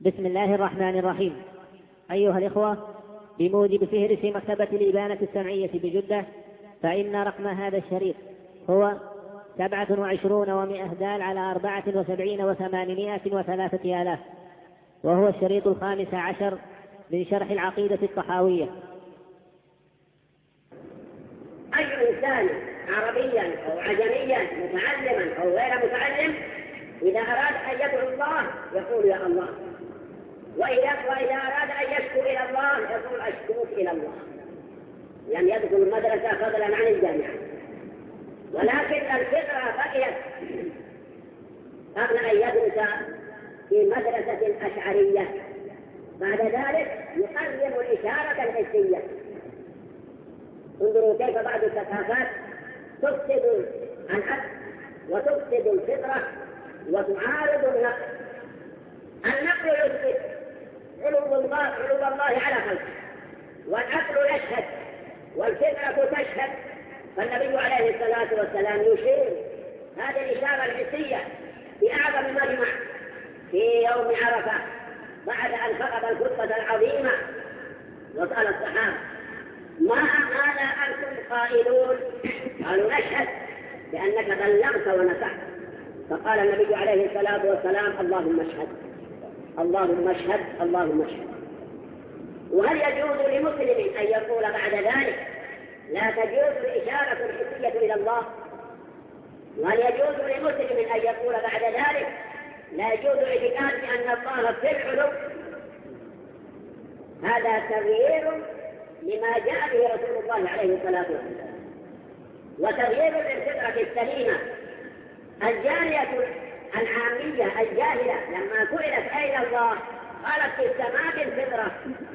بسم الله الرحمن الرحيم. أيها الإخوة، بموجب فهرس مكتبة الإبانة السمعية بجدة، فإن رقم هذا الشريط هو 27 و100 دال على 74 و803 آلاف، وهو الشريط 15 من شرح العقيدة الطحاوية. أي إنسان عربيا أو عجميا متعلما أو غير متعلم إذا أراد أن يدعو الله يقول يا الله، وإذا أراد أن يشكو إلى الله يقول أشكوك إلى الله. لم يدخل المدرسة فضلا عن الجامعة، ولكن الفطرة بقيت قبل أن يدرس في مدرسة أشعرية. بعد ذلك يقرب الإشارة الحسية. انظروا كيف بعض الثقافات تفسد العقل وتفسد الفطرة وتعارض النقل. النقل يثبت علو الله على خلقه، والعقل يشهد والفطرة تشهد. فالنبي عليه الصلاة والسلام يشير هذه الإشارة الحسية في أعظم مجمع في يوم عرفة بعد أن خطب الخطبة العظيمة، وسأل الصحابة ماذا أنتم قائلون؟ قالوا نشهد بأنك بلغت ونصحت. فقال النبي عليه الصلاة والسلام اللهم اشهد اللهم اشهد اللهم اشهد. وهل يجوز لمسلم أن يقول بعد ذلك لا تجوز الإشارة الحسية إلى الله؟ وهل يجوز لمسلم أن يقول بعد ذلك لا يجوز الاعتقاد بأن الله في العلو؟ هذا تغيير لما جاء به رسول الله عليه الصلاة والسلام، وتغيير للفطرة السليمة. الجارية العامية الجاهلة لما سئلت أين الله قالت في السماء بالفطرة،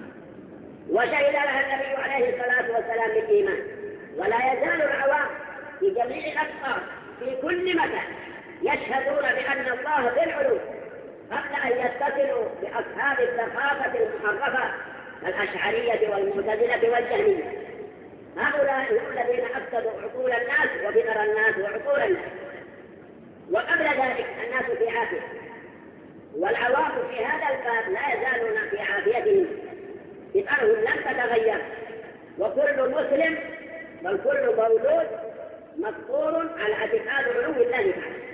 وشهد لها النبي عليه الصلاة والسلام بالإيمان. ولا يزال العوام في جميع الأقطار في كل مكان يشهدون بأن الله بالعلو قبل أن يتصلوا بأصحاب الثقافة المحرفة الأشعرية والمعتزلة والجهمية. هؤلاء هم الذين أفسدوا عقول الناس وفطر الناس وعقول الناس. وقبل ذلك الناس في عافية، والعوام في هذا الباب لا يزالون في عافيتهم، فطرهم لم تتغير، وكل مسلم بل كل مولود مفطور على اعتقاد علو الله تعالى.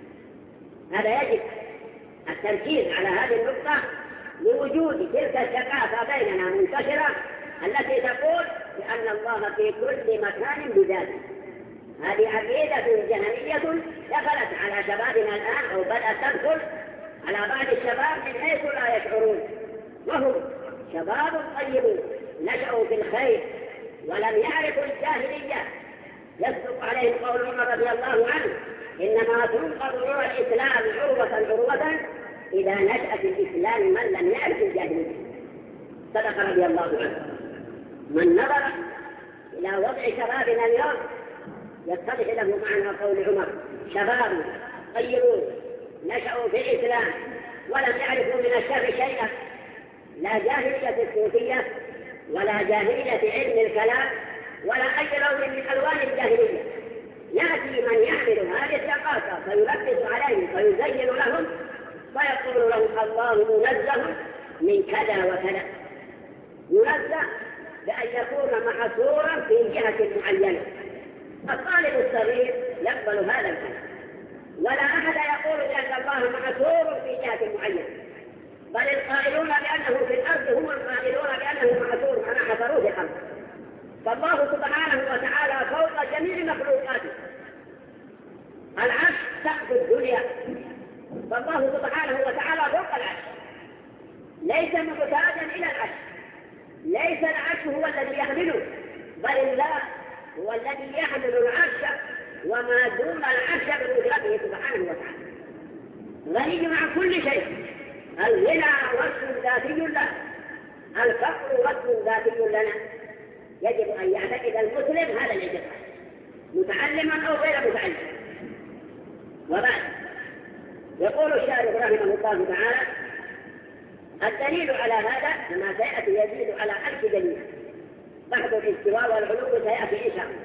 هذا يجب التركيز على هذه النقطة لوجود تلك الثقافة بيننا منتشرة التي تقول بأن الله في كل مكان بذاته. هذه عقيدة جهمية دخلت على شبابنا الآن، أو بدأت تدخل على بعض الشباب من حيث لا يشعرون، وهم شباب طيبون نشأوا في الخير ولم يعرفوا الجاهلية. يصدق عليهم قول عمر رضي الله عنه إنما تنقض عروة الإسلام عروة إذا نشأ في الإسلام من لم يعرف الجاهلية. صدق رضي الله عنه. من نظر إلى وضع شبابنا اليوم يتضح له معنى قول عمر شباب طيبون نشأوا في الإسلام ولم يعرفوا من الشر شيئا، لا جاهلية الصوفية ولا جاهلية علم الكلام ولا أي لون من ألوان الجاهلية. يأتي من يحمل هذه الثقافة فيلبس عليهم فيزين لهم ويقول لهم الله منزه من كذا وكذا، ينزه بأن يكون محصورا في جهة معينة. الطالب الصغير يقبل هذا الكلام، ولا أحد يقول بأن الله محصور في جهة معينة، بل القائلون بأنه في الأرض هم القائلون بأنه محصور أنا حصروه في الأرض. فالله سبحانه وتعالى فوق جميع مخلوقاته. العرش سقف الدنيا، فالله سبحانه وتعالى فوق العرش، ليس محتاجا إلى العرش. ليس العرش هو الذي يحمله، بل الله هو الذي يحمل العرش وما دون العرش بقدرته سبحانه وتعالى. غني عن كل شيء. الغنى وصف ذاتي له، الفقر وصف ذاتي لنا. يجب أن يعتقد المسلم هذا الاعتقاد متعلما أو غير متعلم. وبعد يقول الشارح رحمه الله تعالى الدليل على هذا كما سيأتي يزيد على 1000 دليل. بحث الاستواء والعلو سيأتي إن شاء الله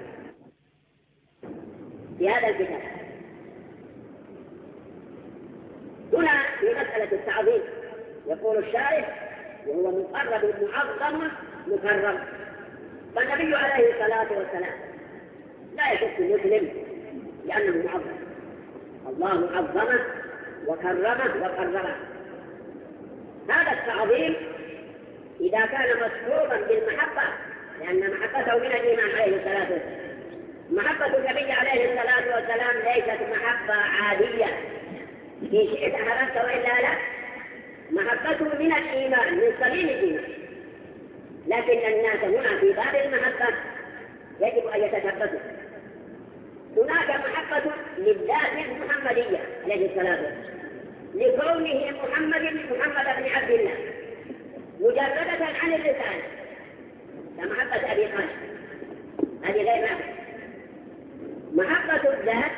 في هذا الكتاب. هنا في مسألة التعظيم يقول الشارح وهو مقرب معظم مكرم. فالنبي عليه الصلاة والسلام لا يشك مسلم لأنه معظم، الله عظمه وكرمه وقربه. هذا التعظيم إذا كان مصحوبا بالمحبة، لأن محبته من الإيمان عليه الصلاة والسلام. محبة النبي عليه الصلاة والسلام ليست محبة عادية إن شئت أحببت وإلا لا، محبته من الإيمان، من صميم الإيمان. لكن الناس هنا في باب المحبة يجب أن يتثبتوا. هناك محبة للذات المحمدية عليه الصلاة والسلام، لكونه محمد بن عبد الله مجردة عن اللسان، كمحبة أبي قاسم، هذه غير نافعة. محبة الذات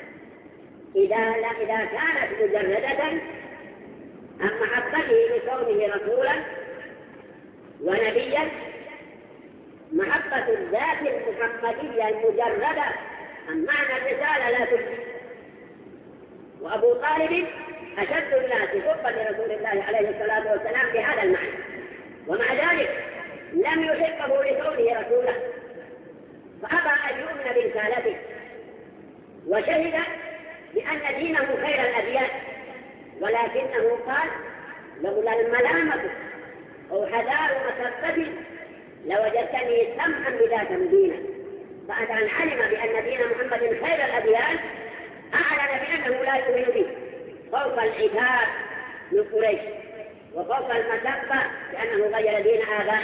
إذا كانت مجردة عن محبته لكونه رسولا ونبيا، محبة الذات المحمدية المجردة عن معنى الرسالة لا تجزي. وأبو طالب أشد الناس حبا لرسول الله عليه الصلاة والسلام بهذا المعنى، ومع ذلك لم يحبه لكونه رسولا، فأبى أن يؤمن برسالته، وشهد بأن دينه خير الأديان، ولكنه قال لولا الملامة أو حذار مسبة لوجدتني سمحا بذاك دينا. فأن علم بأن دين محمد خير الأديان أعلن بأنه لا يؤمن به، فوق العتاب من قريش وفوق المسبة لأنه غير دين آبائه.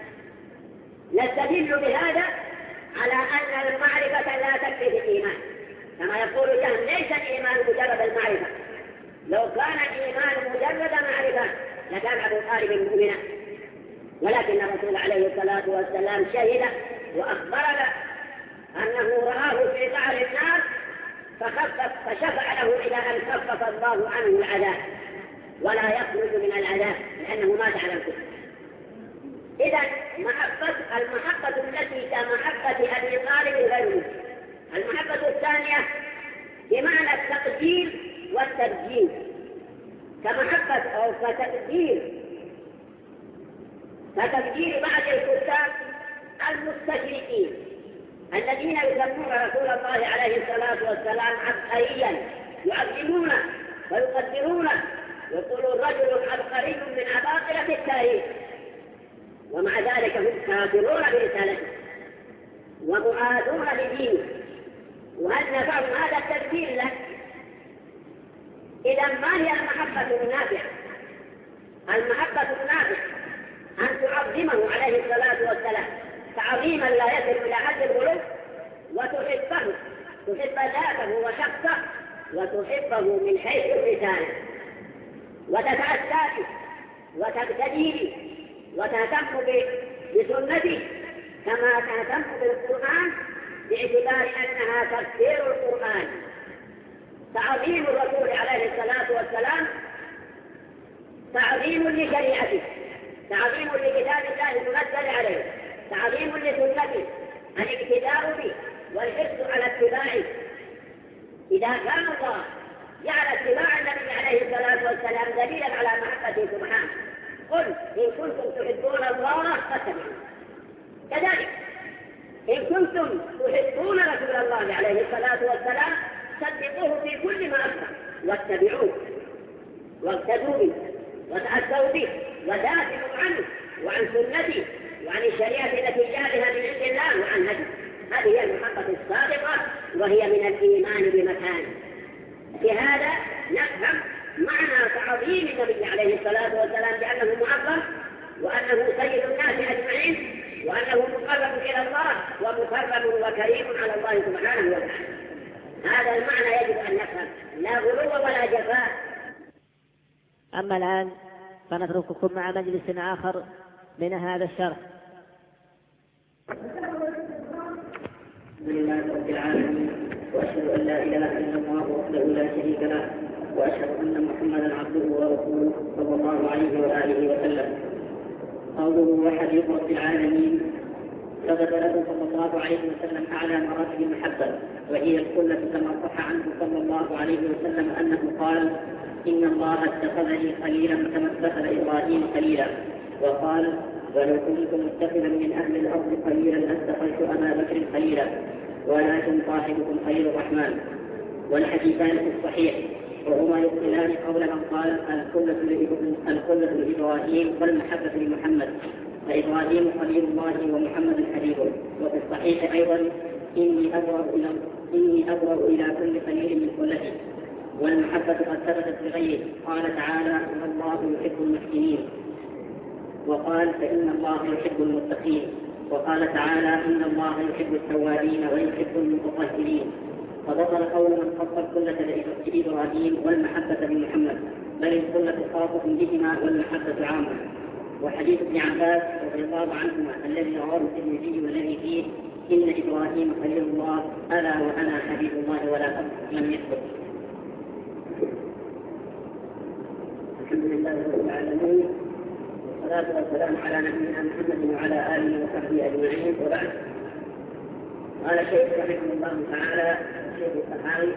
نستدل بهذا على أن المعرفة لا تكفي في الإيمان، كما يقول جهم ليس الإيمان مجرد المعرفة. لو كان الإيمان مجرد معرفة لكان أبو طالب مؤمنا، ولكن الرسول عليه الصلاة والسلام شهد وأخبرنا أنه رآه في قعر النار فشفع له إلى أن خفف الله عنه العذاب ولا يخرج من العذاب لأنه مات على الكفر. إذا المحبة التي كمحبة أبي طالب غير مسلم. المحبة الثانية بمعنى التقدير والتبجيل، كمحبة أو فتقدير بعض الكتاب المستشرقين الذين يسمون رسول الله عليه الصلاة والسلام عبقريا، يعظمونه ويقدرونه، يقولون رجل عبقري من عباقرة التاريخ، ومع ذلك هم كافرون برسالته ومعادون لدينه. وهل نفعهم هذا التدبير له؟ إذا ما هي المحبة النافعة؟ المحبة النافعة أن تعظمه عليه الصلاة والسلام تعظيما لا يصل إلى حد الغلو، وتحبه، تحب ذاته وشخصه، وتحبه من حيث الرسالة، وتتأسى به وتقتدي به وتهتم بسنته كما تهتم بالقرآن، باعتبار أنها تفسير القرآن. تعظيم الرسول عليه الصلاة والسلام تعظيم لشريعته، تعظيم لكتاب الله المنزل عليه، تعظيم لسنته، الاقتداء به والحرص على اتباعه. إذا كان الله جعل اتباع النبي عليه الصلاة والسلام دليلا على محبته سبحانه، قل إن كنتم تحبون الله فاتبعوه. كذلك إن كنتم تحبون رسول الله عليه الصلاة والسلام صدقوه في كل ما أخبر واتبعوه واقتدوا به وتأسوا به ودافعوا عنه وعن سنته وعن الشريعة التي جاء من عند الله وعن هديه. هذه هي المحبة الصادقة، وهي من الإيمان بمكانه. في هذا نفهم معنى تعظيم النبي عليه الصلاة والسلام بأنه معظم، وأنه سيد الناس أجمعين، وأنه مقرب إلى الله ومكرم وكريم على الله سبحانه وتعالى. هذا المعنى يجب أن نفهم، لا غلو ولا جفاء. أما الآن فنترككم مع مجلس آخر من هذا الشرح. الحمد لله رب العالمين، وأشهد أن لا إله إلا الله وحده لا شريك له، وأشهد أن محمدا عبده ورسوله صلى الله عليه وآله وسلم. قوله وحبيب رب العالمين، ثبت له صلى الله عليه وسلم أعلى مراتب المحبة، وهي الكلة كما صح عنه صلى الله عليه وسلم أنه قال: إن الله اتخذني خليلا كما اتخذ إبراهيم خليلا. وقال ولو كنت متخذا من أهل الأرض خليلا لاتخذت أبا بكر خليلا ولكن صاحبكم خليل الرحمن. والحديثان في الصحيح وهما يبطلان قول من قال الخلة لإبراهيم والمحبة لمحمد، فإبراهيم خليل الله ومحمد حبيبه. وفي الصحيح أيضا إني أبرأ إلى كل خليل من خلتي. والمحبة قد ثبتت بغيره، قال تعالى إن الله يحب المحسنين، وقال فإن الله يحب المتقين، وقال تعالى إن الله يحب التوابين ويحب المتطهرين. فبطل قول من خص الخلة بإبراهيم والمحبة بمحمد، بل الخلة خاصة بهما والمحبة عامة. وحديث ابن عباس رضي الله عنهما الذي رواه الترمذي والذي فيه إن إبراهيم خليل الله ألا وأنا حبيب الله ولا أبد لم يحدث. الحمد لله رب العالمين، والصلاة والسلام على نبينا محمد وعلى آله وصحبه أجمعين، وبعد. قال الشيخ رحمه الله تعالى الشيخ الصحابي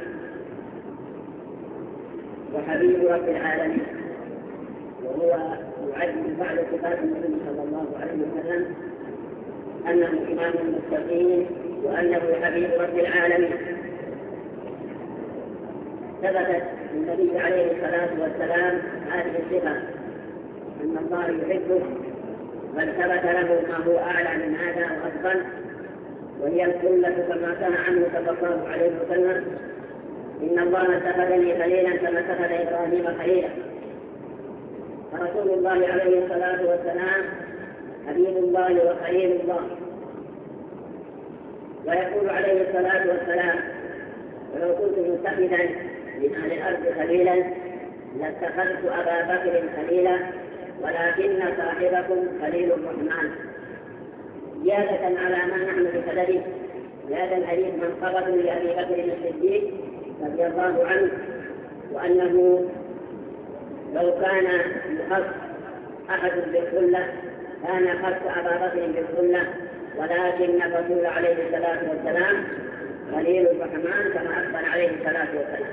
وحبيب رب العالمين، وهو يعد من بعض صفات النبي صلى الله عليه وسلم أنه إمام المتقين وأنه حبيب رب العالمين. ثبتت النبي عليه الصلاة والسلام هذه الصفة أن الله يحبه، بل ثبت له ما هو أعلى من هذا وأفضل، وهي الخلة كما كان عنه صلى الله عليه وسلم إن الله اتخذني خليلا كما اتخذ إبراهيم خليلا. فرسول الله عليه الصلاة والسلام حبيب الله وخليل الله. ويقول عليه الصلاة والسلام ولو كنت متخذا من أهل الأرض خليلا لاتخذت أبا بكر خليلا ولكن صاحبكم خليل الرحمن. زيادة على ما نحن بسببه هذا الحديث منقبة لأبي بكر الصديق رضي الله عنه، وأنه لو كان يخص أحد بالخلة كان خص أبا بكر بالخلة، ولكن الرسول عليه الصلاة والسلام خليل الرحمن كما أخبر عليه الصلاة والسلام.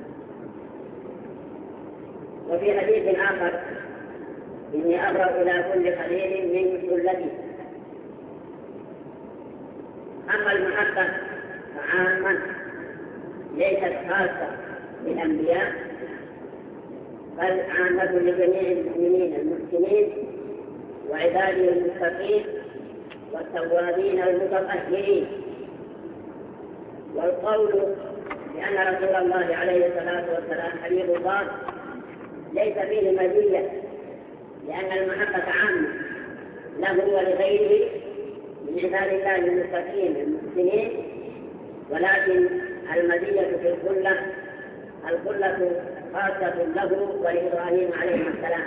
وفي حديث آخر إني أبرأ إلى كل خليل من خلتي. أما المحبة فعامة ليست خاصة بالأنبياء، بل عامة لجميع المؤمنين المحسنين وعباده المتقين والتوابين والمتطهرين. والقول بأن رسول الله عليه الصلاة والسلام حبيب الله ليس فيه مزية، لأن المحبة عامة له ولغيره من عباد الله المتقين المحسنين، ولكن المزية في الخلة خاصة له ولإبراهيم عليه السلام.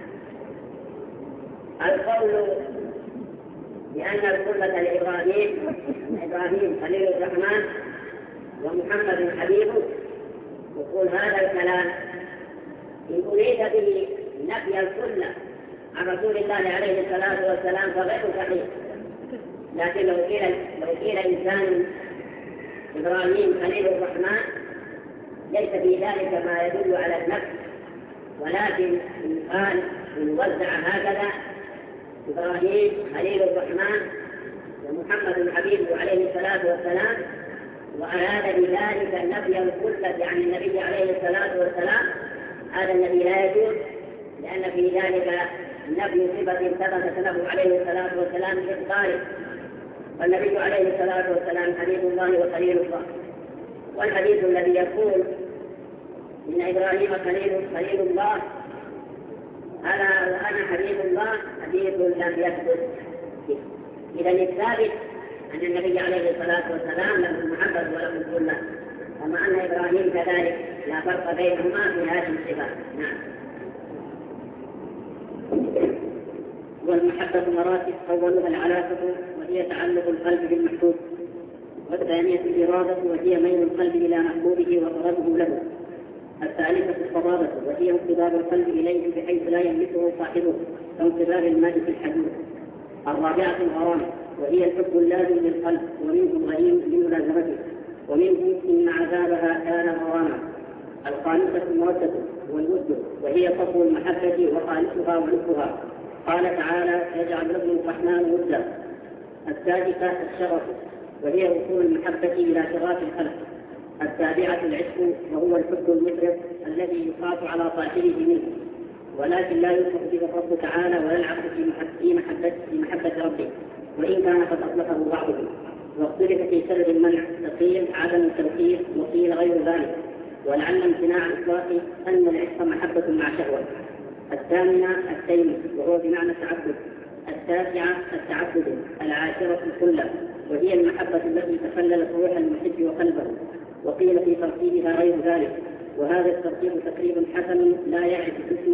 القول بأن الخلة لإبراهيم خليل الرحمن ومحمد حبيبه، يقول هذا الكلام إن أريد به نفي الخلة عن رسول الله عليه الصلاة والسلام فغير صحيح. لكن لو قيل إنسان إبراهيم خليل الرحمن ليس في ذلك ما يدل على النفي، ولكن إن قال إن وزع هكذا إبراهيم خليل الرحمن ومحمد حبيبه عليه الصلاة والسلام وأراد بذلك نفي الخلة عن النبي عليه الصلاة والسلام، هذا الذي لا يجوز، لأن في ذلك نفي صفة ثبتت له عليه الصلاة والسلام بإخباره. والنبي عليه الصلاة والسلام حبيب الله وخليل الله. والحديث الذي يقول إن إبراهيم خليل الله ألا وأنا حبيب الله حديث لم يثبت. إذا الثابت أن النبي عليه الصلاة والسلام له المحبة وله الخلة، كما أن إبراهيم كذلك لا فرق بينهما في هذه الصفات. نعم. والمحبة مراتب، أولها العلاقة وهي تعلق القلب بالمحبوب، والثانية الإرادة وهي ميل القلب إلى محبوبه وطلبه له، الثالثة الصبابة وهي انقباض القلب إليه بحيث لا يملكه صاحبه كانقباض الماء في الحديد، الرابعة الغرام وهي الحب اللازم للقلب ومنه الغريم لملازمته ومنه إن عذابها كان غراما، الخامسة المودة والود، وهي صفو المحبة وخالصها ولبها. قال تعالى: يجعل لكم الرحمن ودا. السادسة الشرف، وهي وصول المحبة إلى شراف الخلق. السابعة العشق، وهو الحب المفرط الذي يخاف على صاحبه منه، ولكن لا يوصف به الرب تعالى ولا العبد في محبة ربه، وإن كان قد أطلقه بعضهم. واختلف في سبب المنع، فقيل عدم التوحيد، وقيل غير ذلك، ولعل امتناع الإطلاق أن العشق محبة مع شهوة. الثامنة التيم، وهو بمعنى التعبد. التاسعة التعبد. العاشرة الخلة، وهي المحبة التي تخللت روح المحب وقلبه، وقيل في ترتيبها غير ذلك، وهذا الترتيب تقريب حسن لا يعرف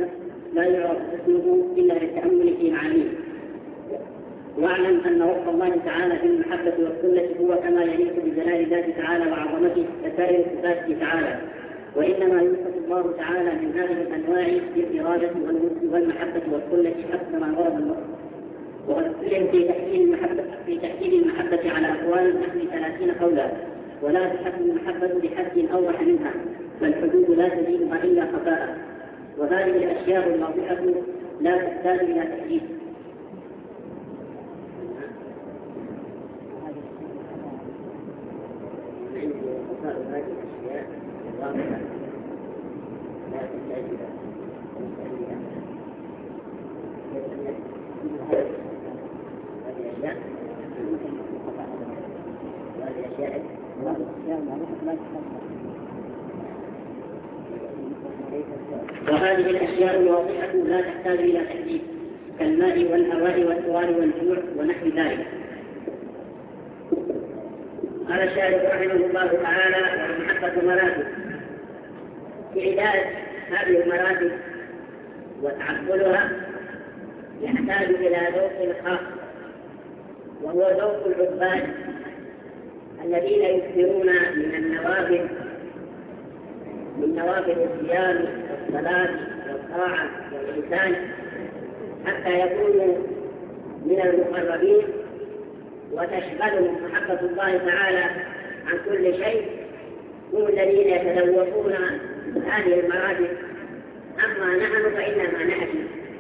اسمه إلا للتأمل في معانيه. واعلم أن وصف الله تعالى بالمحبة والخلة هو كما يليق بجلال الله تعالى وعظمته كسائر صفاته تعالى، وإنما يوصف الله تعالى من هذه الأنواع بالإرادة والود والمحبة والخلة حسب ما ورد الوصف. وقد اختلف في تحديد المحبة على أقوال نحو 30 قولا، ولا تحد المحبة بحد أوضح منها، فالحدود لا تزيدها إلا خفاء، وهذه الأشياء الواضحة لا تحتاج إلى تحديد. وهذه الأشياء الواضحة لا تحتاج إلى تحديد، كالماء والهواء والسؤال والجوع ونحو ذلك. قال الشارح رحمه الله تعالى: والمحبة مراتب. في عداد هذه المراتب وتعقلها يحتاج إلى ذوق خاص، وهو ذوق العباد الذين يكثرون من نوافل الصيام والصلاة والطاعة والإحسان حتى يكونوا من المقربين، وتشغلهم محبة الله تعالى عن كل شيء. هم الذين يتذوقون هذه المراتب. أما نحن فإنما نأتي،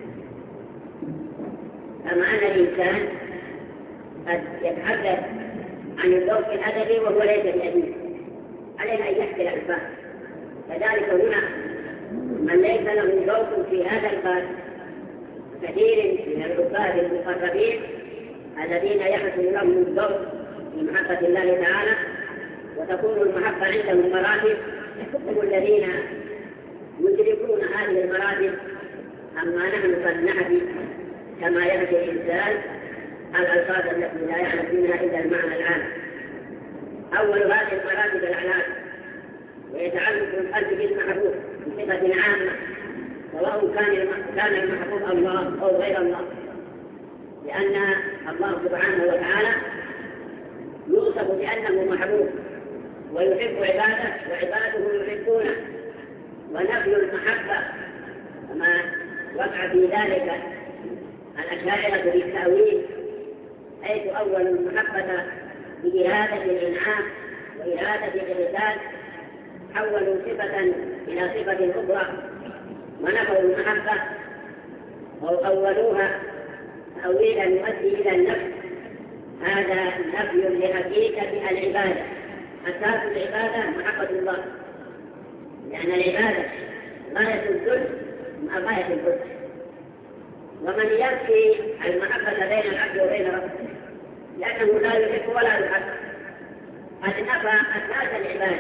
أما أن الإنسان قد يتحدث عن الذوق الأدبي وهو ليس بأديب، علينا أن يحكي الألفاظ. كذلك هنا من ليس له ذوق في هذا الباب كثير من العباد المقربين الذين يحصل لهم الذوق في محبة الله تعالى وتكون المحبة عندهم مراتب، هم الذين يدركون هذه المراتب. أما نحن فلنهدي كما يهدي الإنسان الألفاظ التي لا يعرف منها إلا المعنى العام. أول هذه المراتب الأعلام، ويتعلق القلب بالمحبوب بصفة عامة، سواء كان المحبوب الله أو غير الله، لأن الله سبحانه وتعالى يوصف بأنه محبوب ويحب عباده وعباده يحبونه. ونفي المحبة كما وقع في ذلك الأشاعرة بالتأويل، حيث أول المحبة بإرادة الإنعام وإرادة الإرسال، حولوا صفة إلى صفة أخرى ونفوا المحبة أو أولوها تأويلا يؤدي إلى النفي. هذا نفي لحقيقة العبادة. أساس العبادة محبة الله، لأن العبادة غاية الذل مع غاية الحب. ومن ينفي المحبة بين العبد وبين ربه لأنه لا يحب ولا يحب، قد نفى أساس العبادة.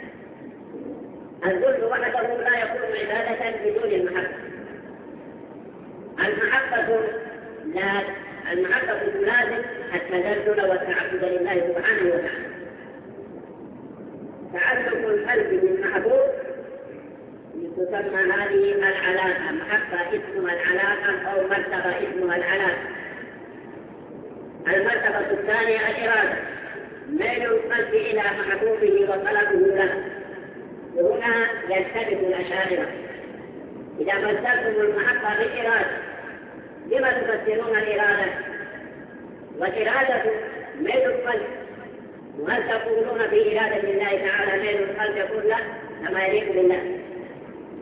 الذل وحده لا يكون عبادة بدون المحبة. المحبة تلازم التذلل والتعبد لله سبحانه وتعالى. تعلق القلب بالمحبوب تسمى هذه العلاقة. محبة اسمها العلاقة أو مرتبة اسمها العلاقة. المرتبة الثانية الإرادة، ميل القلب إلى محبوبه وطلبه له. وهنا يلتبس الأشاعرة. إذا فسرتم المحبة بالإرادة لما تفسرون الإرادة؟ والإرادة ميل القلب، وهل تقولون في إرادة الله تعالى ميل القلب يقول لا كما يليق بالله؟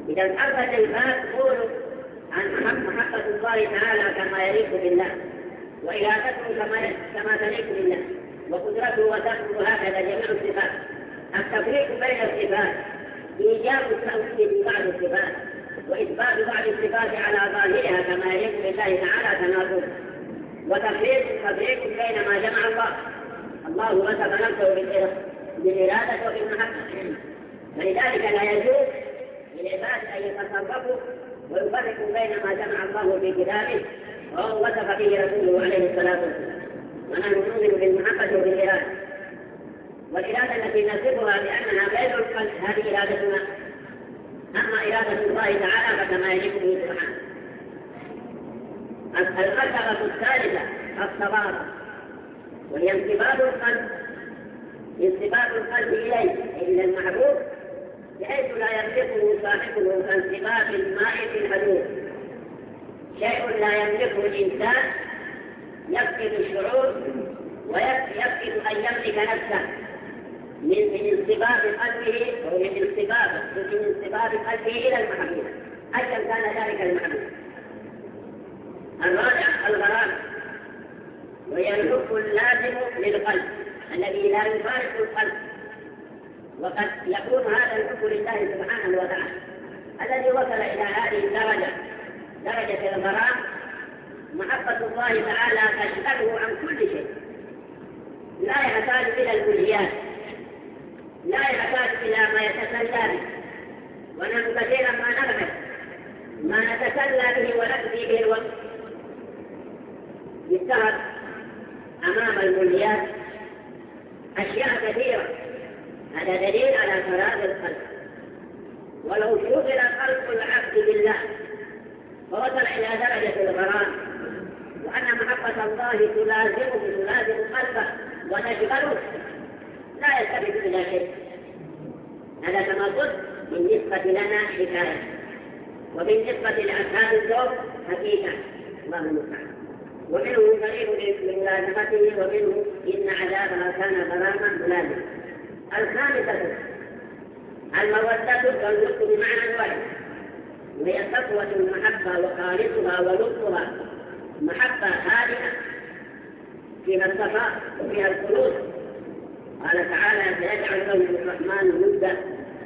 إذا محبة العباد تقول عن محبة الله تعالى كما يليق بالله، وإرادته كما تليق بالله، وقدرته وتأخذ هكذا جميع الصفات. التفريق بين الصفات إيجاب التوحيد في بعض الصفات وإثبات بعض الصفات على ظاهرها كما يليق بالله تعالى تناقض، وتفريق بين ما جمع الله وصف نفسه بالإرادة وبالمحبة. فلذلك لا يجوز للعباد أن يتصرفوا ويفرقوا بين ما جمع الله في كتابه وهو وصف به رسوله عليه الصلاة والسلام. ونحن نؤمن بالمحبة وبالإرادة، والإرادة التي نصفها بأنها غير القلب هذه إرادتنا، أما إرادة الله تعالى فكما يليق به سبحانه. المرتبة الثالثة الصواب، وهي انصباب القلب إلى المحبوب بحيث لا يملكه صاحبه كانصباب الماء في الحدود. شيء لا يملكه الإنسان يفقد الشعور ويفقد أن يملك نفسه من انصباب قلبه ومن انصباب قلبه إلى المحبوب أيا كان ذلك المحبوب. الرابع الغرام، وهي الحب اللازم للقلب الذي لا يفارق القلب. وقد يكون هذا الحب لله سبحانه وتعالى الذي وصل إلى هذه الدرجة، درجة الغرام، محبة الله تعالى تشغله عن كل شيء، لا يحتاج إلى الكليات، لا يحتاج إلى ما يتسلى به. ونحن كثيرا ما نتسلى به ونقضي به الوقت بالسهر أمام المليات أشياء كثيرة. هذا دليل على فراغ القلب. ولو شغل قلب العبد بالله فوصل إلى درجة الغرام وأن محبة الله تلازم قلبه وتشغله لا يلتفت إلى شيء. هذا كما قلت بالنسبة لنا حكاية، وبالنسبة لأصحاب الذوق حقيقة. الله المستعان. ومنه قريب لملازمته، ومنه إن عذابها كان غراما ملازما. الخامسة المودة والود بمعنى واحد، وهي صفوة المحبة وخالصها ولطفها، محبة هادئة فيها الصفاء وفيها الخلوص. قال تعالى سيجعل له الرحمن ودا.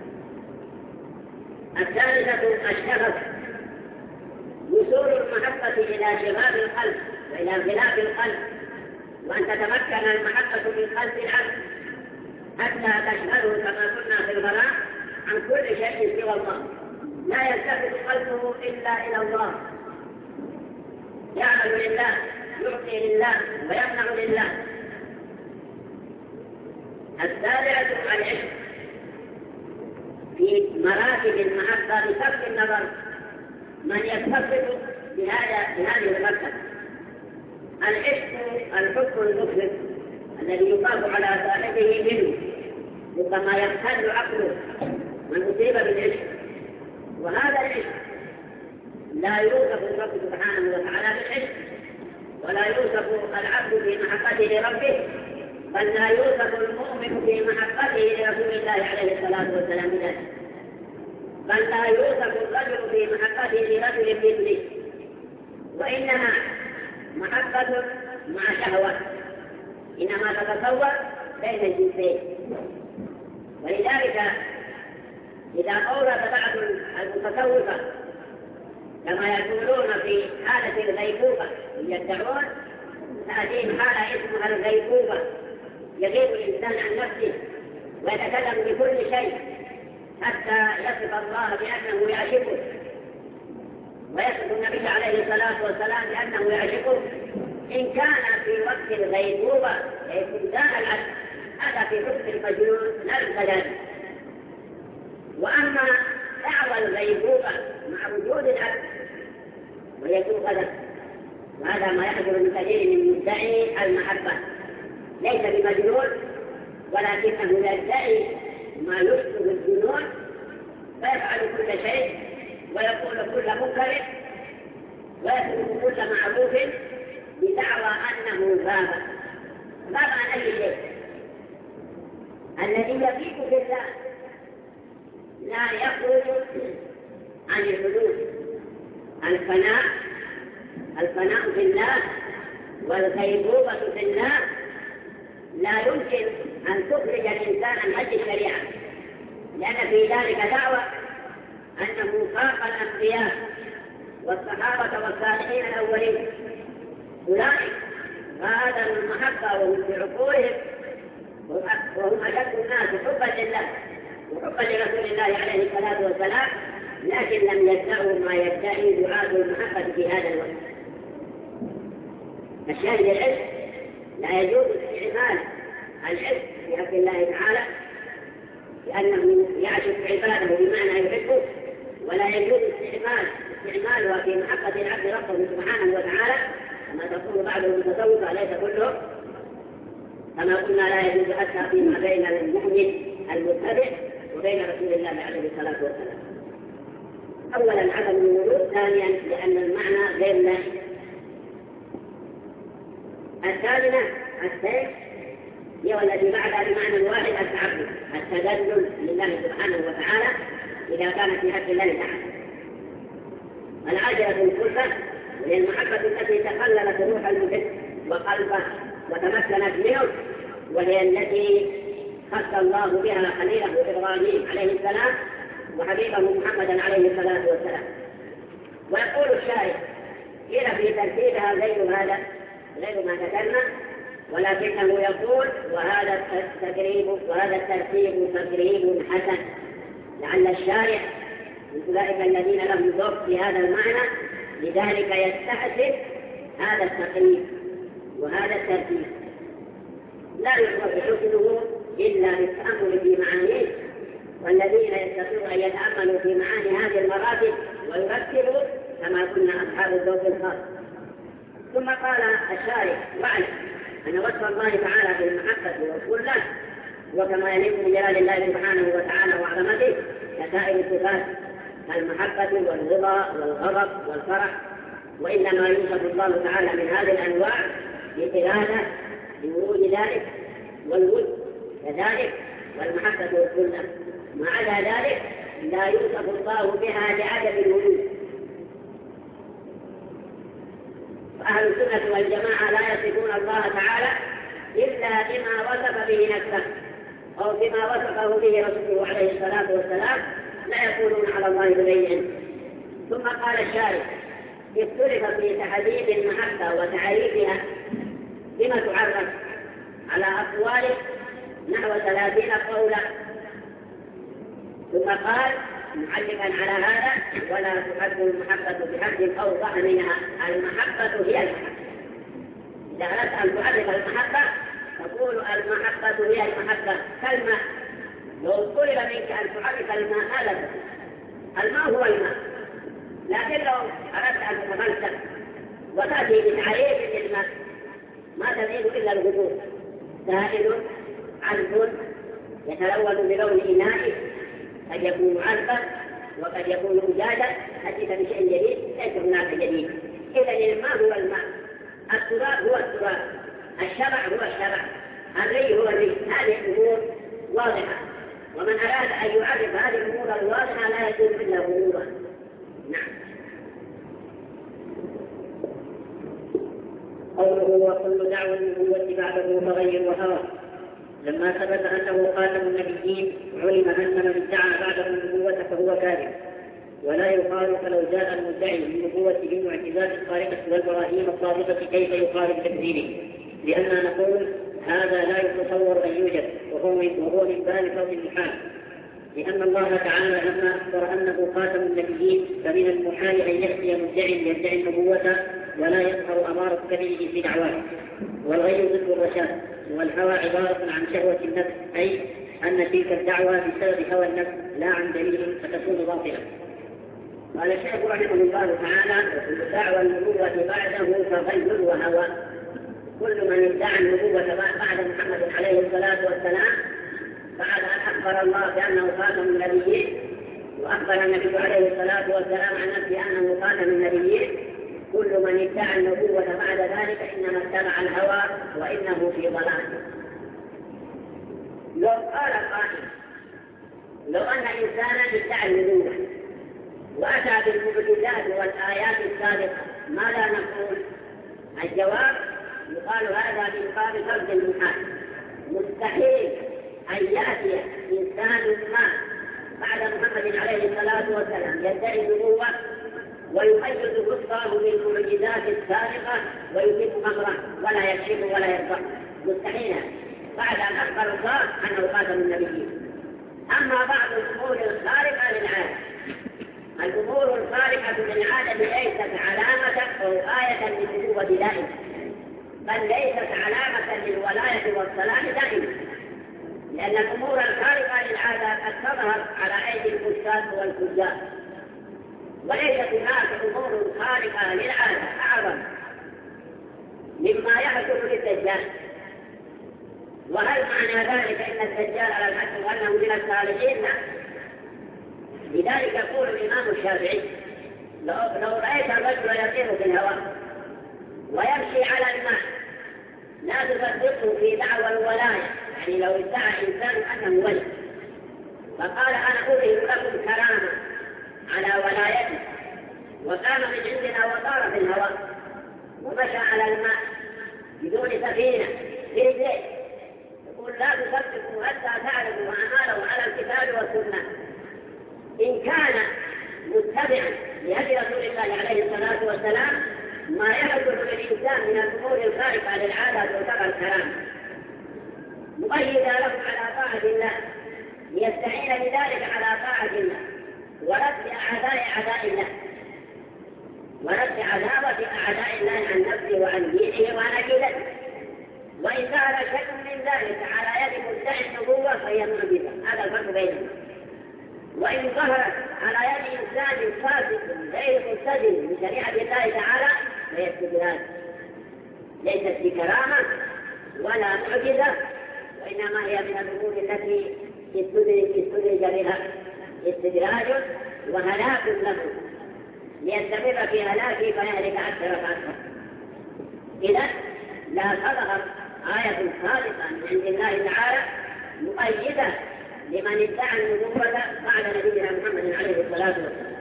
الثالثة الشغف، وصول المحبة إلى شغاف القلب وإلى غلاف القلب، وأن تتمكن المحبة من قلب العبد حتى تشغله كما قلنا في الغرام عن كل شيء سوى الله. لا يلتفت قلبه إلا إلى الله، يعمل لله، يعطي لله ويمنع لله. السابعة العشق في مراتب المحبة بصرف النظر من يتصف بهذه المرتبة. العشق الحب المفرط الذي يطاف على صاحبه منه ربما يختل عقله من أصيب بالعشق. وهذا العشق لا يوصف الرب سبحانه وتعالى بالعشق، ولا يوصف العبد في محبته لربه، بل لا يوصف المؤمن في محبته لرسول الله عليه الصلاة والسلام بذلك، بل لا يوصف الرجل في محبته لرجل مثله. وإنما محبة مع شهوة، إنما تتصور بين الجنسين. ولذلك إذا أورد بعض المتصوفة كما يقولون في حالة الغيبوبة، يدعون هذه حالة اسمها الغيبوبة، يغيب الإنسان عن نفسه ويتكلم بكل شيء حتى يصف الله بأنه يعشقه، ويصف النبي عليه الصلاة والسلام بأنه يعشقه. إن كان في وقت الغيبوبة استمتاع العبد هذا في حكم المجنون لا الكلام. وأما دعوى الغيبوبة مع وجود العبد ويكون قدر، وهذا ما يحصل من كثير من مدعي المحبة، ليس بمجنون ولكنه يدعي ما يشبه الجنون، فيفعل كل شيء ويقول كل منكر ويترك كل معروف بدعوى أنه باب عن أي شيء. الذي يفيق بالله لا يخرج عن الحدود. الفناء في الله والغيبوبة في الله لا يمكن أن تخرج الإنسان عن حد الشريعة، لأن في ذلك دعوة أنه فاق الأنبياء والصحابة والصالحين الأولين. أولئك غادروا المحبة وهم في عقولهم، وهم أشد الناس حبا لله وحبا لرسول الله عليه الصلاة والسلام، لكن لم يدعوا ما يدعي دعاة المحبة في هذا الوقت. الشاهد العلم لا يجوز استعمال العلم في حق الله تعالى لأنه يعشق عباده بمعنى يحبه، ولا يجوز استعمالها في محبة العبد ربه سبحانه وتعالى كما تقول بعض المتصوفة ليس كله، كما قلنا لا يجوز حتى فيما بين المؤمن المتبع وبين رسول الله عليه الصلاة والسلام. أولا عدم الوجود، ثانيا لأن المعنى غير نافع. الثالثة الثالث هي والتي بعدها بمعنى واحد التعبد، التذلل لله سبحانه وتعالى إذا كانت في حق الله تعالى. العاجلة الكلفة وهي المحبة التي تخللت روح المحب وقلبه وتمكنت منه، وهي التي خص الله بها خليله إبراهيم عليه السلام وحبيبه محمدا عليه الصلاة والسلام. ويقول الشاعر إلى في ترتيبها غير ما ذكرنا، ولكنه يقول وهذا الترتيب تقريب حسن، لعل الشارع من أولئك الذين لهم ذوق في هذا المعنى، لذلك يستحسن هذا التقريب وهذا الترتيب. لا يعرف حسنه إلا بالتأمل في معانيه، والذين يستطيعون أن يتأملوا في معاني هذه المراتب ويرتبوا كما قلنا أصحاب الذوق الخاص. ثم قال الشارع واعلم أن وصف الله تعالى بالمحبة والخلة وكما يليق بجلال الله سبحانه وتعالى وعظمته كسائر الصفات المحبة والرضا والغضب والفرح، وإنما يوصف الله تعالى من هذه الأنواع بقيادة لورود ذلك والود كذلك والمحبة والخلة. ما عدا ذلك لا يوصف الله بها لعدم الوجود. أهل السنة والجماعة لا يصفون الله تعالى إلا بما وصف به نفسه أو بما وصفه به رسوله عليه الصلاة والسلام، لا يقولون على الله بغيره. ثم قال الشارع اختلف في تحديد المحبة وتعريفها بما تعرف على أقوال نحو 30 قولا. ثم قال معلقا على هذا ولا تحد المحبة بحد أوضح منها. المحبة هي المحبة. إذا أردت أن تعرف المحبة تقول المحبة هي المحبة كالماء. لو طلب منك أن تعرف الماء هذا الماء هو الماء، لكن لو أردت أن تتفلسف وتأتي بتعريف للماء ما تزيد إلا الغبور، سائل عذب يتلون بلون إنائه، قد يكون عذبا وقد يكون أجاجا، حديث بشيء جديد ليس هناك جديد. إذن الماء هو الماء، التراب هو التراب، الشبع هو الشبع، الري هو الري. هذه الأمور واضحة، ومن أراد أن يعرف هذه الأمور الواضحة لا يكون إلا غموضا. نعم. قوله وكل دعوى النبوة بعده فغير وهوى. لما ثبت أنه خاتم النبيين علم أن من ادعى بعده النبوة فهو كاذب، ولا يقال فلو جاء المدعي بالنبوة بالمعجزات الخارقة والبراهين الصادقة كيف يقال بتكذيبه، لأننا نقول هذا لا يتصور أن يوجد وهو من باب فوق المحال، لأن الله تعالى لما أخبر أنه خاتم النبيين فمن المحال أن يأتي مدعي يدعي النبوة ولا يظهر أمارة كذبه في دعواه. والغي ضد الرشاد، والهوى عبارة عن شهوة النفس، أي أن تلك الدعوة بسبب هوى النفس لا عن دليل فتكون باطلة. قال الشيخ رحمه الله تعالى وكل دعوى النبوة بعده فغي وهوى. كل من ادعى النبوة بعد محمد عليه الصلاة والسلام بعد أن أخبر الله بأنه خاتم النبيين وأخبر النبي عليه الصلاة والسلام عن نفسه أنه خاتم النبيين، كل من ادعى النبوة بعد ذلك إنما اتبع الهوى وإنه في ضلال. لو قال قائل لو أن إنسانا ادعى النبوة وأتى بالمعجزات والآيات السابقة، ماذا نقول؟ الجواب يقال هذا من باب فرض المحال. مستحيل أن يأتي إنسان ما بعد محمد عليه الصلاة والسلام يدعي النبوة ويقيد رزقه بالمعجزات السابقة ويتم أمره ولا يشرك ولا يرضى، مستحيل بعد أن أخبر الله أنه خاتم النبيين. أما بعض الأمور الخارقة للعادة، الأمور الخارقة للعادة ليست علامة أو آية للنبوة دائما، بل ليست علامة للولاية والسلام دائما، لأن الأمور الخارقة للعادة قد تظهر على أيدي الفساد والفجار، وليست هناك أمور خارقة للعادة أعظم مما يحدث للدجال. وهل معنى ذلك أن الدجال على الحق وأنه من الصالحين؟ لا. لذلك يقول الإمام الشافعي: لو رأيت الرجل يطير في الهواء ويمشي على الماء لا تصدقه في دعوى الولاية، يعني لو ادعى إنسان أنه ولي فقال أنا أظهر لكم كرامة على ولايته، وقام من عندنا وطار في الهواء ومشى على الماء بدون سفينة في رجليه، يقول لا تصدقوا حتى تعرفوا أعماله على الكتاب والسنة. إن كان متبعا لهدي رسول الله عليه الصلاة والسلام ما يحدث للإنسان من الأمور الخارقة للعادة تعتبر كرامة مؤيدا له على طاعة الله، ليستعين بذلك على طاعة الله ورد أعداء الله، ورد عذابة أعداء الله عن نفسه وعن دينه وعن عقيدته. وإن ظهر شيء من ذلك على يد مدعي النبوة فهي معجزة، هذا الفرق بينهم. وإن ظهرت على يد إنسان فاسق غير ملتزم بشريعة الله تعالى فهي استدراج، ليست بكرامة ولا معجزة، وإنما هي من الأمور التي استدرج بها استدراج وهلاك له ليستمر في هلاكه فيهلك أكثر فأكثر. إذا لا تظهر آية صادقة من عند الله تعالى مؤيدة لمن ادعى النبوة بعد نبينا محمد عليه الصلاة والسلام.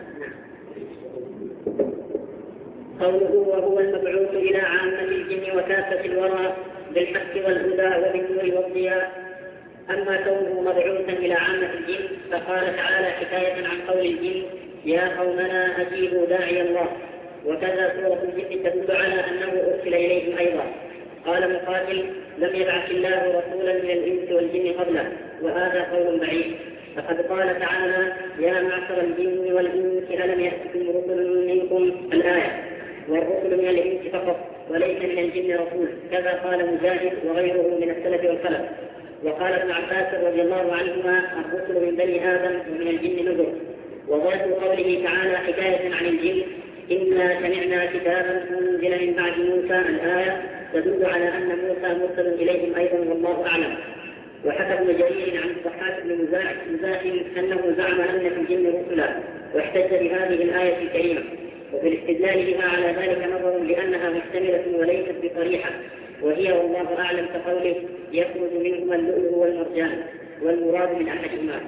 قوله وهو المبعوث إلى عامة الجن وكافة الورى بالحق والهدى وبالنور والضياء. أما كونه مبعوثا إلى عامة الجن فقال تعالى حكاية عن قول الجن: يا قومنا أجيبوا داعي الله. وكذا سورة الجن تدل على أنه أرسل إليهم أيضا. قال مقاتل: لم يبعث الله رسولا من الإنس والجن قبله، وهذا قول بعيد. فقد قال تعالى: يا معشر الجن والإنس ألم يأتكم رسل منكم الآية، والرسل من الإنس فقط وليس من الجن رسول. كذا قال مجاهد وغيره من السلف والخلف. وقال ابن عباس رضي الله عنهما: الرسل من بني آدم ومن الجن نذر. وظاهر قوله تعالى حكاية عن الجن: إنا سمعنا كتابا أنزل من بعد موسى الآية تدل على أن موسى مرسل إليهم أيضا والله أعلم. وحكى ابن جرير عن الضحاك بن مزاحم أنه زعم أن في الجن رسلا، واحتج بهذه الآية الكريمة. وفي الاستدلال بها على ذلك نظر لأنها محتملة وليست بصريحة، وهي والله أعلم كقوله: يخرج منهما اللؤلؤ والمرجان، والمراد من أحدهما.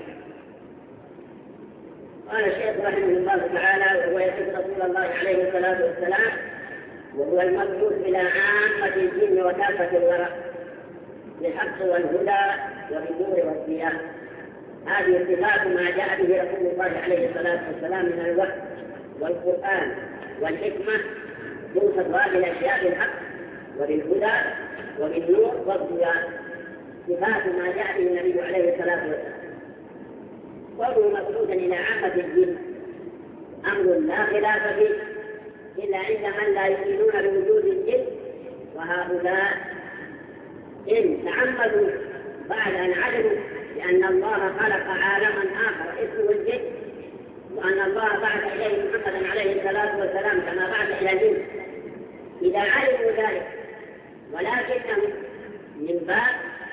قال الشيخ رحمه الله تعالى: وهو يصف رسول الله عليه الصلاة والسلام وهو المبعوث إلى عامة الجن وكافة الورى بالحق والهدى وبالنور والضياء. هذه صفات ما جاء به رسول الله عليه الصلاة والسلام من الوحي والقرآن والحكمة، توصف هذه الأشياء بالحق وبالهدى وبالنور والضياء، صفات ما جاء به النبي عليه الصلاة والسلام. وهو مبعوث إلى عامة الجن أمر لا خلاف فيه إلا عند من لا يؤمنون بوجود الجن، وهؤلاء إن تعمدوا بعد أن علموا لأن الله خلق عالما آخر اسمه الجن، وأن الله بعث إليه محمدا عليه الصلاة والسلام كما بعث إلى الجن، إذا علموا ذلك ولكنهم من باب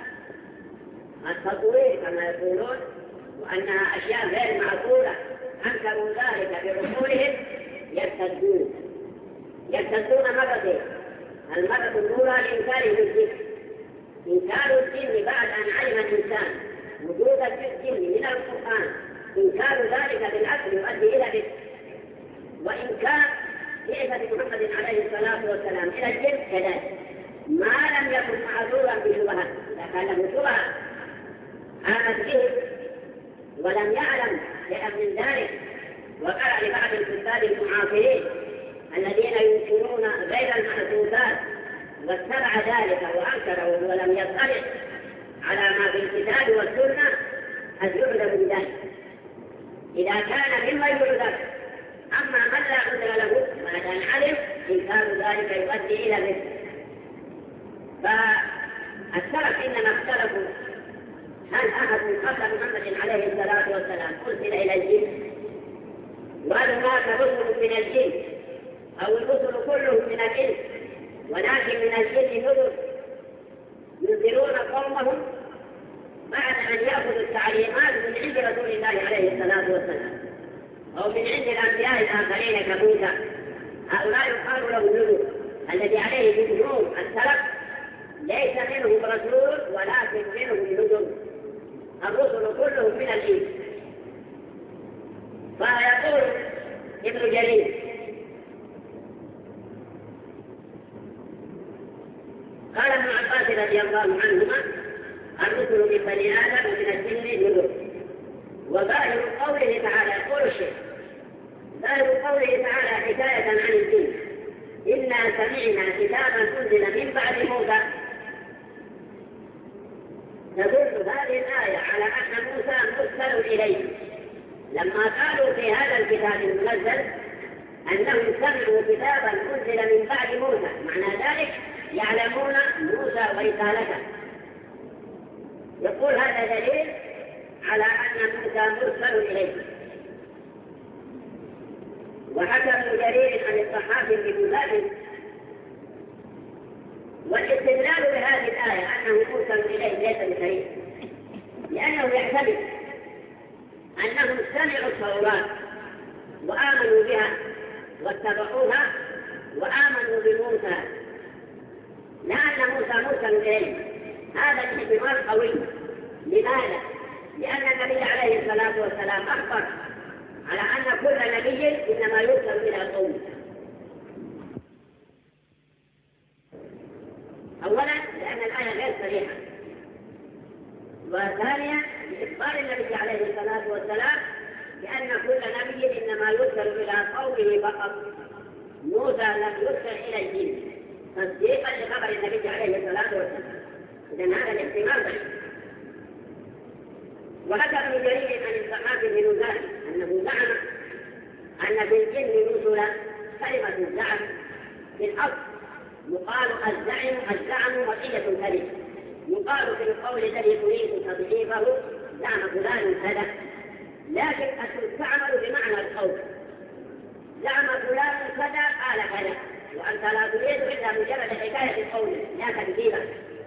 التطوير كما يقولون وأنها أشياء غير معقولة أنكروا ذلك بعقولهم يرتدون مرتين. المرة الأولى لإنكارهم الجن، إنكار الجن بعد أن علم الإنسان وجود الجن من القرآن، إنكار ذلك بالعقل يؤدي إلى وإن كان بعثة محمد عليه الصلاة والسلام إلى الجن كذلك ما لم يكن معذورا بشبهة، إذا كان له شبهة آمن به ولم يعلم شيئا من ذلك، وقرأ لبعض الكتاب المعاصرين الذين ينكرون غير المحسوسات واتبع ذلك وأنكره ولم يطلع على ما في الكتاب والسنة قد يعذر بذلك إذا كان ممن يعذر. أما من لا عذر له بعد أن علم إنكار ذلك يؤدي إلى الرزق. فالسلف إنما اختلفوا هل أحد قبل محمد عليه الصلاة والسلام أرسل إلى الجن، وهل هناك رسل من الجن أو الرسل كلهم من الإنس، ولكن من الجن نذر ينذرون قومهم بعد أن يأخذوا التعليمات من عند رسول الله عليه الصلاة والسلام أو من عند الأنبياء الآخرين كموسى. هؤلاء يقال لهم نذر، الذي عليه جمهور السلف ليس منهم رسول ولكن منهم نذر، الرسل كلهم من الإنس. فيقول ابن جرير قال ابن عباس رضي الله عنهما الرسل من بني آدم ومن الجن نذر. وظاهر قوله تعالى يقول الشيخ ظاهر قوله تعالى حكاية عن الجن إنا سمعنا كتابا أنزل من بعد موسى، تدل هذه الآية على أن موسى مرسل إليه لما قالوا في هذا الكتاب المنزل أنهم سمعوا كتابا أنزل من بعد موسى، معنى ذلك يعلمون موسى ورسالته. يقول هذا دليل على أن موسى مرسل إليه. وحكى ابن جرير عن الصحابي بمجاهد والاستدلال بهذه الآية أنه مرسل إليه ليس بصحيح، لأنه يحتمل أنهم سمعوا التوراة وآمنوا بها واتبعوها وآمنوا بموسى، لا أن موسى مرسل إليه. هذا الاحتمال قوي. لماذا؟ لأن النبي عليه الصلاة والسلام أخبر على أن كل نبي إنما يرسل إلى قومه. أولا لأن الآية غير صريحة، وثانيا بإخبار النبي عليه الصلاة والسلام بأن كل نبي إنما يرسل إلى قومه فقط، موسى لم يرسل إلى الجن تصديقا لخبر النبي عليه الصلاة والسلام. إذن هذا الاحتمال ضعيف. وذكر ابن جرير عن الصحابي بن مجاهد أنه زعم أن في الجن رسلا. كلمة الزعم في الأصل يقال الزعم وصية الكلمة، يقال في القول الذي تريد تضعيفه زعم فلان كذا، لكن تعمل بمعنى القول. زعم فلان كذا قال كذا، وأنت لا تريد إلا مجرد حكاية القول لا تكذيبا.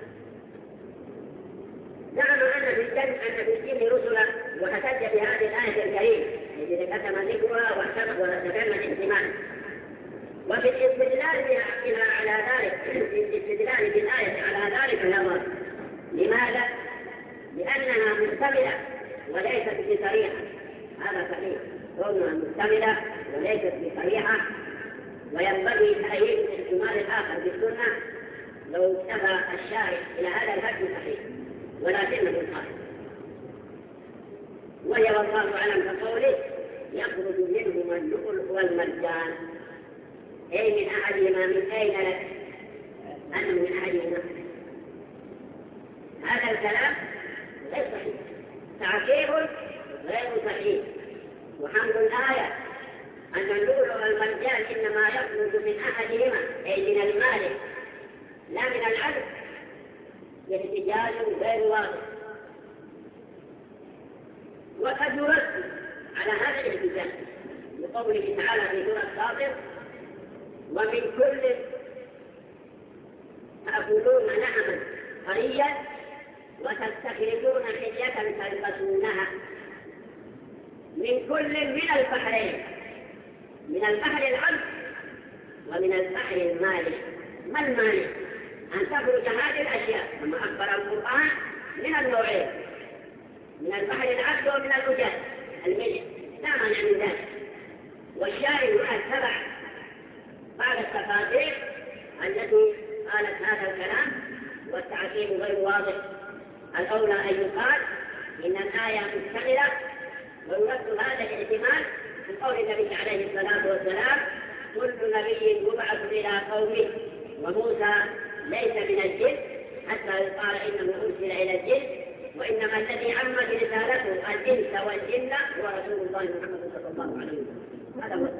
زعم أن في الجن رسلا، واحتج بهذه الآية الكريمة التي كتم ذكرها واحتمل وتكلم احتمالا. وفي الاستدلال بها على ذلك، في الاستدلال بالآية على ذلك نظر. لماذا؟ لأنها محتملة وليست بصريحة. هذا صحيح، كونها محتملة وليست بصريحة، وينبغي تأييد الاحتمال الآخر بالسنة لو اكتفى الشارع إلى هذا الحد صحيح، ولكنه الحق. وهي والله أعلم كقوله يخرج منهما اللؤلؤ والمرجان، أي من أحدهما من أين لك؟ أنه من أحدهما. هذا الكلام غير صحيح، تعقيب غير صحيح. وحمد الآية أن اللؤلؤ والمرجان إنما يخرج من أحدهما أي من المالك لا من العبد، احتجاج غير واضح. وقد يرد على هذا الاحتجاج بقوله تعالى في سورة فاطر ومن كل تأكلون لحما طريا وتستخرجون حلية تلبسونها. من كل من البحرين، من البحر العذب ومن البحر المالح. ما المالح؟ أن تخرج هذه الأشياء كما أخبر القرآن من النوعين، من البحر العذب ومن الأجاج الملح، لا مانع من ذلك. والشاهد هنا اتبع بعض التفاسير التي قالت هذا الكلام، والتعقيب غير واضح. الأولى أن يقال إن الآية مشتملة، ويرد هذا الاحتمال من قول النبي عليه الصلاة والسلام: كل نبي يبعث إلى قومه وموسى ليس من الجن، حتى يقال إنه أرسل إلى الجن، وإنما الذي عمت رسالته الإنس والجن هو رسول الله محمد صلى الله عليه وسلم. هذا هو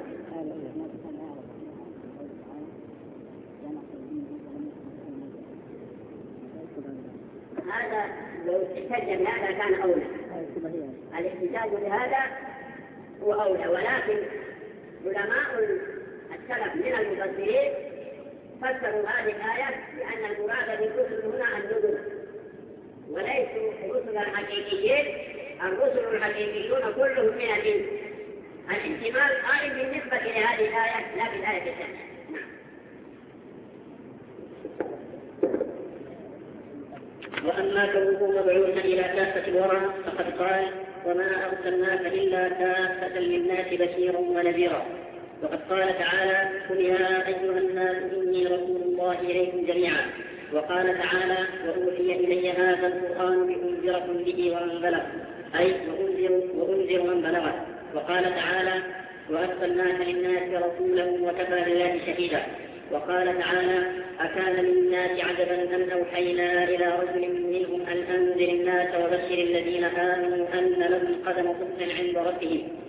هذا لو احتج بهذا كان أولى، الاحتجاج بهذا هو أولى، ولكن علماء السلف من المفسرين فسروا هذه الآية بأن المراد بالرسل هنا النذر وليسوا رسلا حقيقيين. الرسل الحقيقيون كلهم من الإنس. الاحتمال قائم بالنسبة لهذه الآية لا بالآية الثانية. وأما كونه مبعوثا إلى كافة الورى فقد قال: وما أرسلناك إلا كافة للناس بشيرا ونذيرا. وقد قال تعالى: قل يا أيها الناس إني رسول الله إليكم جميعا. وقال تعالى: وأوحي إلي هذا القرآن لأنذركم به ومن بلغ، أي وأنذر من بلغه. وقال تعالى: وأرسلناك للناس رسولا وكفى بالله شهيدا. وقال تعالى: أكان للناس عجبا أن أوحينا إلى رجل منهم أن أنذر الناس وبشر الذين آمنوا أن لهم قدم صدق عند ربهم.